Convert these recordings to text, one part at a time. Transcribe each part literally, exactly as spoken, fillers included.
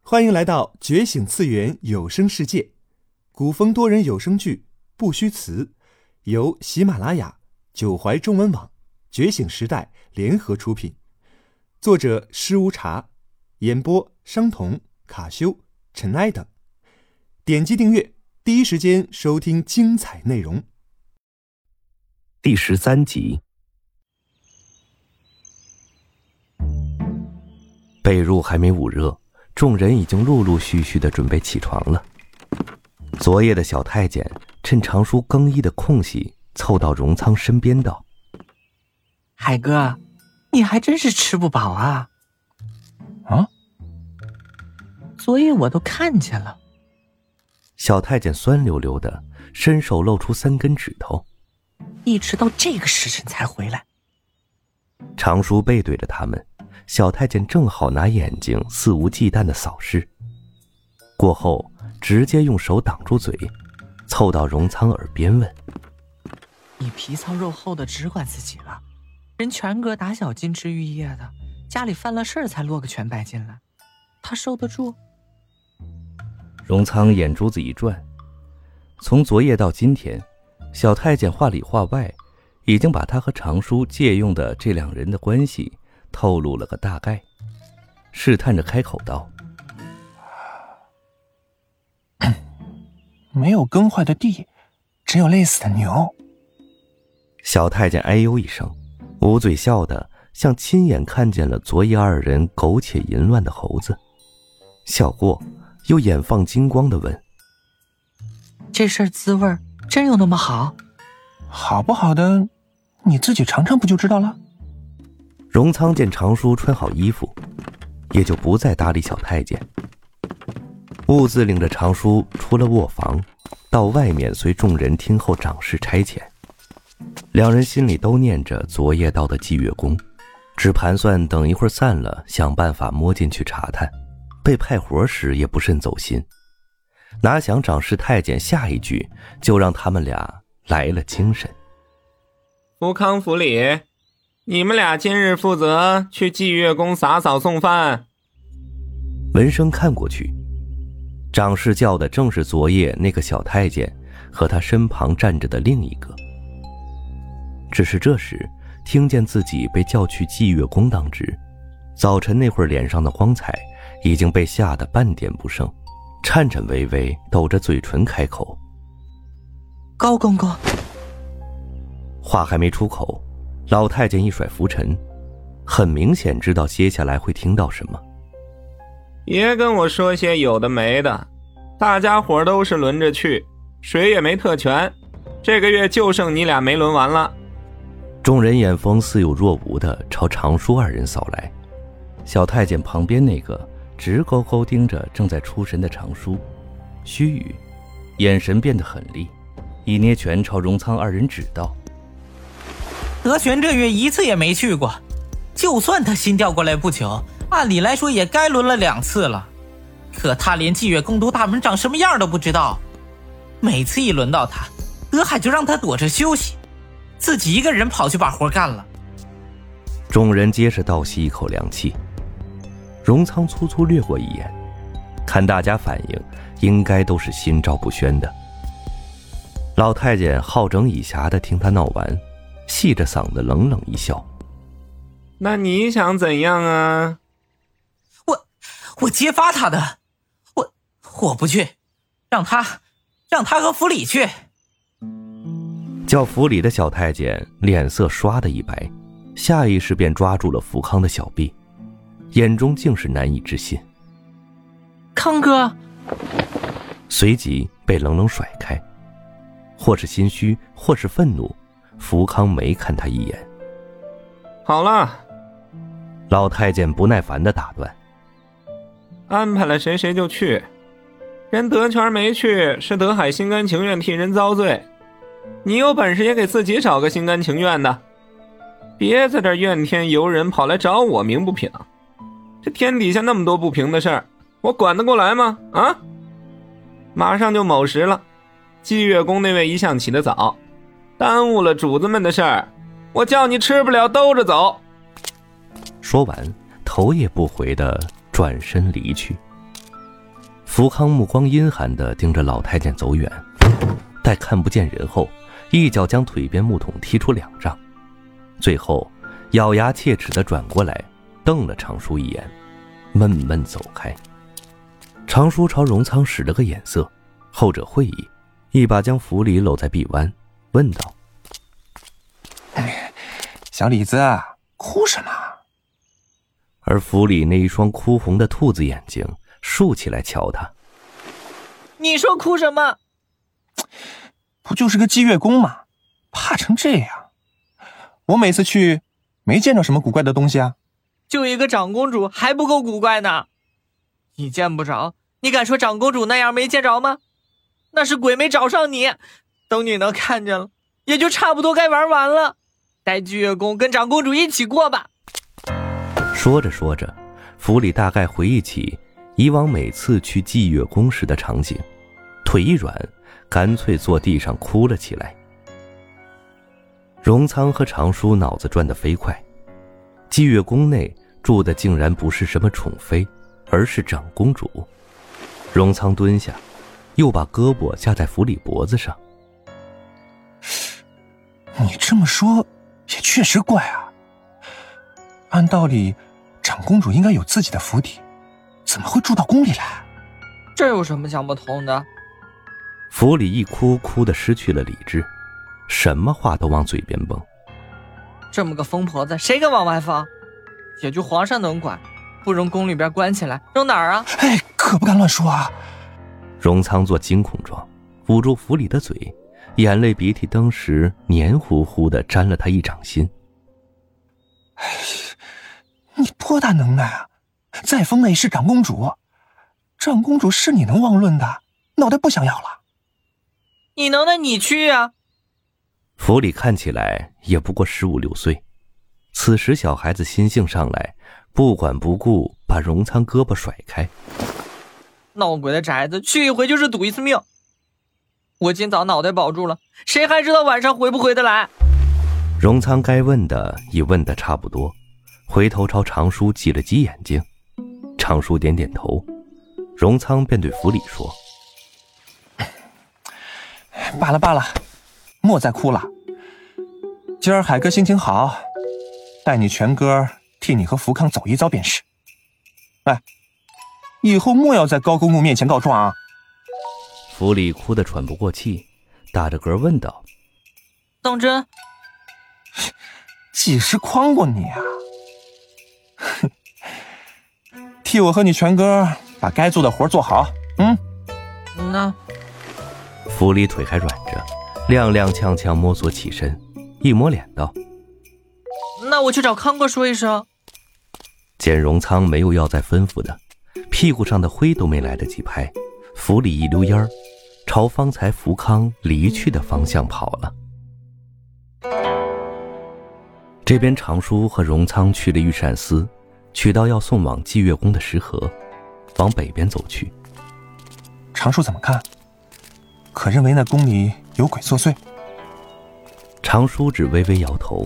欢迎来到觉醒次元有声世界，古风多人有声剧不虚词，由喜马拉雅、九怀中文网、觉醒时代联合出品，作者施无茶，演播商童、卡修、尘埃等。点击订阅，第一时间收听精彩内容。 第十三集。被褥还没捂热，众人已经陆陆续续地准备起床了。昨夜的小太监趁常叔更衣的空隙，凑到荣仓身边道： 海哥，你还真是吃不饱啊。 啊？ 昨夜我都看见了。 小太监酸溜溜的伸手露出三根指头， 一直到这个时辰才回来。 常叔背对着他们，小太监正好拿眼睛肆无忌惮地扫视，过后直接用手挡住嘴，凑到荣仓耳边问： 你皮糙肉厚的只管自己了，人全哥打小金枝玉叶的，家里犯了事儿才落个全白进来，他受得住？ 荣仓眼珠子一转，从昨夜到今天，小太监话里话外已经把他和常叔借用的这两人的关系透露了个大概，试探着开口道： 没有耕坏的地，只有累死的牛。 小太监哎呦一声，捂嘴笑得像亲眼看见了昨夜二人苟且淫乱的猴子，笑过又眼放金光地问： 这事儿滋味真有那么好？ 好不好的你自己尝尝不就知道了。 荣仓见常叔穿好衣服，也就不再搭理小太监，兀自领着常叔出了卧房，到外面随众人听候掌事差遣。两人心里都念着昨夜到的祭月宫，只盘算等一会儿散了，想办法摸进去查探，被派活时也不甚走心。哪想掌事太监下一句就让他们俩来了精神。 福康府里，你们俩今日负责去祭月宫洒扫送饭。 闻声看过去，掌事叫的正是昨夜那个小太监和他身旁站着的另一个。只是这时听见自己被叫去祭月宫当值，早晨那会儿脸上的光彩已经被吓得半点不剩，颤颤巍巍抖着嘴唇开口： 高公公。 话还没出口，老太监一甩拂尘，很明显知道接下来会听到什么。 别跟我说些有的没的，大家伙都是轮着去，谁也没特权，这个月就剩你俩没轮完了。 众人眼风似有若无地朝常叔二人扫来，小太监旁边那个直勾勾盯着正在出神的常叔，须臾，眼神变得狠厉，一捏拳朝荣仓二人指道： 德玄这月一次也没去过，就算他新调过来不久，按理来说也该轮了两次了，可他连祭月宫都大门长什么样都不知道，每次一轮到他，德海就让他躲着休息，自己一个人跑去把活干了。 众人皆是倒吸一口凉气。荣仓粗粗掠过一眼，看大家反应应该都是心照不宣的。老太监好整以暇地听他闹完，细着嗓子冷冷一笑： 那你想怎样啊？ 我我揭发他的，我我不去，让他让他和府里去。 叫府里的小太监脸色唰的一白，下意识便抓住了福康的小臂，眼中竟是难以置信。 康哥， 随即被冷冷甩开，或是心虚，或是愤怒，福康没看他一眼。 好了， 老太监不耐烦地打断： 安排了谁谁就去，人德全没去，是德海心甘情愿替人遭罪，你有本事也给自己找个心甘情愿的，别在这怨天尤人，跑来找我鸣不平。这天底下那么多不平的事儿，我管得过来吗？啊！马上就卯时了，祭月宫那位一向起得早，耽误了主子们的事儿，我叫你吃不了兜着走。 说完，头也不回地转身离去。 福康目光阴寒地盯着老太监走远，待看不见人后，一脚将腿边木桶踢出两丈，最后咬牙切齿地转过来瞪了常叔一眼，闷闷走开。常叔朝荣仓使了个眼色，后者会意，一把将府里搂在臂弯，问道： 小李子，哭什么？ 而府里那一双哭红的兔子眼睛竖起来瞧他。 你说哭什么？ 不就是个祭月宫吗？怕成这样？我每次去没见着什么古怪的东西啊。 就一个长公主还不够古怪呢。你见不着，你敢说长公主那样没见着吗？那是鬼没找上你，等你能看见了，也就差不多该玩完了。待祭月宫跟长公主一起过吧。 说着说着，府里大概回忆起以往每次去祭月宫时的场景，腿一软，干脆坐地上哭了起来。荣仓和常叔脑子转得飞快，祭月宫内住的竟然不是什么宠妃，而是长公主。荣仓蹲下，又把胳膊架在府里脖子上。 你这么说也确实怪啊。按道理长公主应该有自己的府邸，怎么会住到宫里来？ 这有什么想不通的？ 府里一哭哭得失去了理智，什么话都往嘴边蹦。 这么个疯婆子谁敢往外放？也就皇上能管，不容宫里边关起来，扔哪儿啊？ 哎，可不敢乱说啊。 荣仓做惊恐状，捂住府里的嘴，眼泪鼻涕当时黏糊糊地沾了他一掌心。 哎，你多大能耐啊！再封那也是长公主，长公主是你能妄论的，脑袋不想要了。 你能耐你去呀！ 府里看起来也不过十五六岁，此时小孩子心性上来，不管不顾把荣仓胳膊甩开。 闹鬼的宅子，去一回就是赌一次命。我今早脑袋保住了，谁还知道晚上回不回得来？ 荣仓该问的已问得差不多，回头朝常叔挤了挤眼睛。常叔点点头，荣仓便对府里说： 罢了罢了，莫再哭了。今儿海哥心情好，带你全哥替你和福康走一遭便是。哎，以后莫要在高公公面前告状啊。 府里哭得喘不过气，打着嗝问道： 当真？ 几时诓过你啊？替我和你全哥把该做的活做好。嗯， 那府里腿还软着，踉踉跄跄摸索起身，一摸脸道： 那我去找康哥说一声。 见荣仓没有要再吩咐的，屁股上的灰都没来得及拍，府里一溜烟儿朝方才福康离去的方向跑了。这边常叔和荣仓去了御膳司，取到要送往祭月宫的食盒，往北边走去。 常叔怎么看？可认为那宫里有鬼作祟？ 常叔只微微摇头。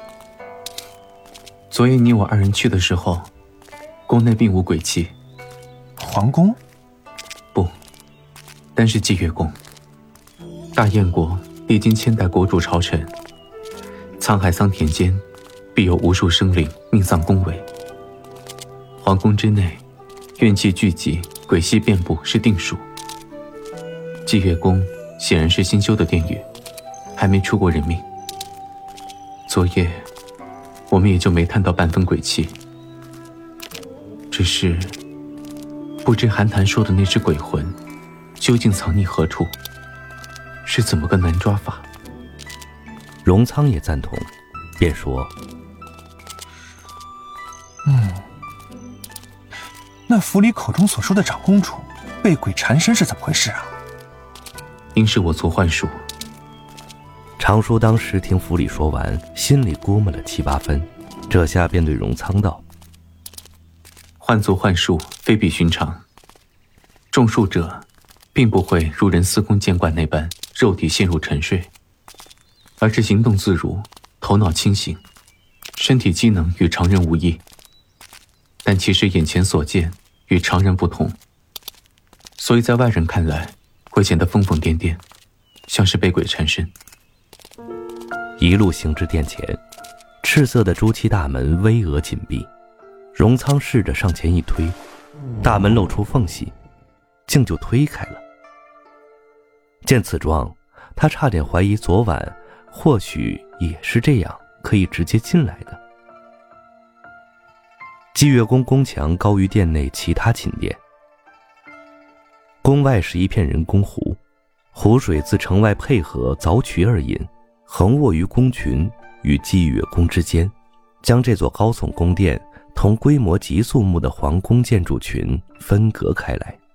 昨夜你我二人去的时候，宫内并无鬼气。 皇宫？ 不，单是祭月宫。大燕国历经千代国主朝臣，沧海桑田间必有无数生灵命丧宫闱。皇宫之内怨气聚集，鬼息遍布是定数。祭月宫显然是新修的殿宇，还没出过人命。昨夜我们也就没探到半分鬼气，只是不知韩谈说的那只鬼魂究竟藏匿何处，是怎么个难抓法？ 荣仓也赞同，便说： 嗯，那府里口中所说的长公主被鬼缠身是怎么回事啊？ 应是我做幻术。 常叔当时听府里说完，心里估摸了七八分，这下便对荣仓道： 幻作幻术非比寻常，中术者并不会如人司空见惯那般肉体陷入沉睡，而是行动自如，头脑清醒，身体机能与常人无异。但其实眼前所见与常人不同， 所以在外人看来会显得疯疯癫癫，像是被鬼缠身。 一路行至殿前，赤色的朱漆大门巍峨紧闭，荣仓试着上前一推，大门露出缝隙，竟就推开了。见此状，他差点怀疑昨晚或许也是这样可以直接进来的。祭月宫宫墙高于殿内其他寝殿，宫外是一片人工湖，湖水自城外配合凿渠而引，横卧于宫群与祭月宫之间，将这座高耸宫殿同规模极肃穆的皇宫建筑群分隔开来。